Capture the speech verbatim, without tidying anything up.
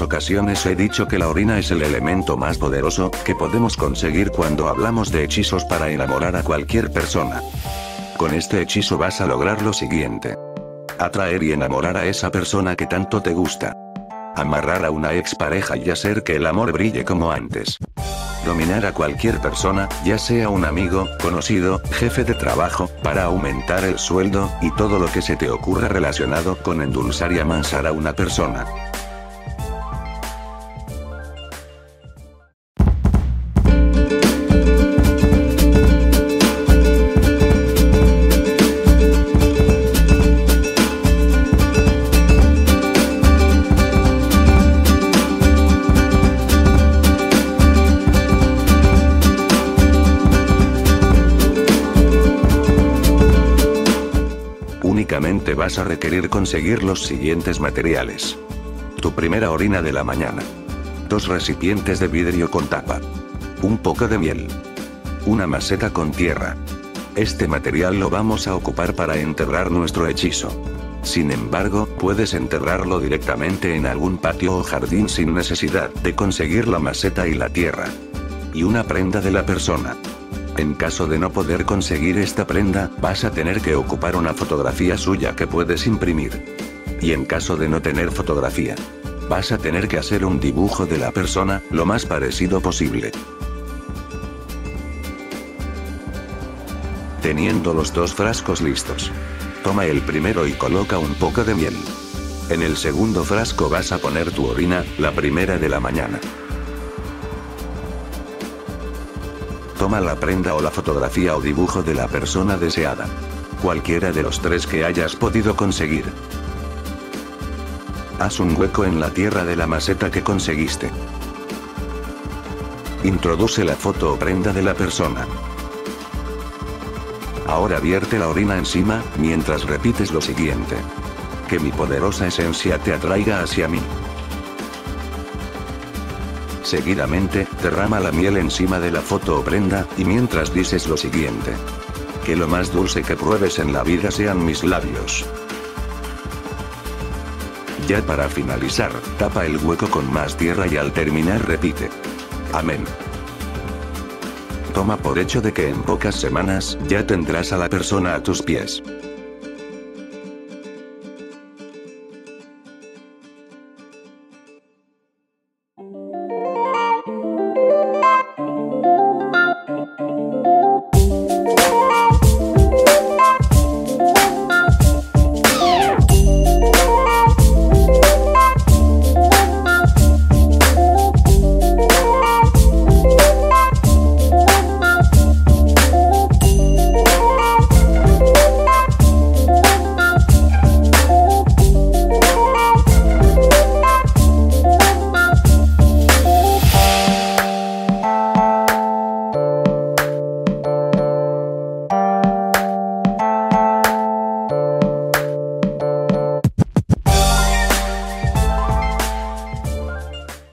ocasiones he dicho que la orina es el elemento más poderoso que podemos conseguir cuando hablamos de hechizos para enamorar a cualquier persona. Con este hechizo vas a lograr lo siguiente: atraer y enamorar a esa persona que tanto te gusta. Amarrar a una expareja y hacer que el amor brille como antes. Dominar a cualquier persona, ya sea un amigo, conocido, jefe de trabajo, para aumentar el sueldo, y todo lo que se te ocurra relacionado con endulzar y amansar a una persona. Únicamente vas a requerir conseguir los siguientes materiales: tu primera orina de la mañana, dos recipientes de vidrio con tapa, un poco de miel, una maceta con tierra. Este material lo vamos a ocupar para enterrar nuestro hechizo. Sin embargo, puedes enterrarlo directamente en algún patio o jardín sin necesidad de conseguir la maceta y la tierra. Y una prenda de la persona. En caso de no poder conseguir esta prenda, vas a tener que ocupar una fotografía suya que puedes imprimir. Y en caso de no tener fotografía, vas a tener que hacer un dibujo de la persona, lo más parecido posible. Teniendo los dos frascos listos, toma el primero y coloca un poco de miel. En el segundo frasco vas a poner tu orina, la primera de la mañana. Toma la prenda o la fotografía o dibujo de la persona deseada. Cualquiera de los tres que hayas podido conseguir. Haz un hueco en la tierra de la maceta que conseguiste. Introduce la foto o prenda de la persona. Ahora vierte la orina encima, mientras repites lo siguiente: que mi poderosa esencia te atraiga hacia mí. Seguidamente, derrama la miel encima de la foto o prenda, y mientras dices lo siguiente: que lo más dulce que pruebes en la vida sean mis labios. Ya para finalizar, tapa el hueco con más tierra y al terminar repite: amén. Toma por hecho de que en pocas semanas, ya tendrás a la persona a tus pies.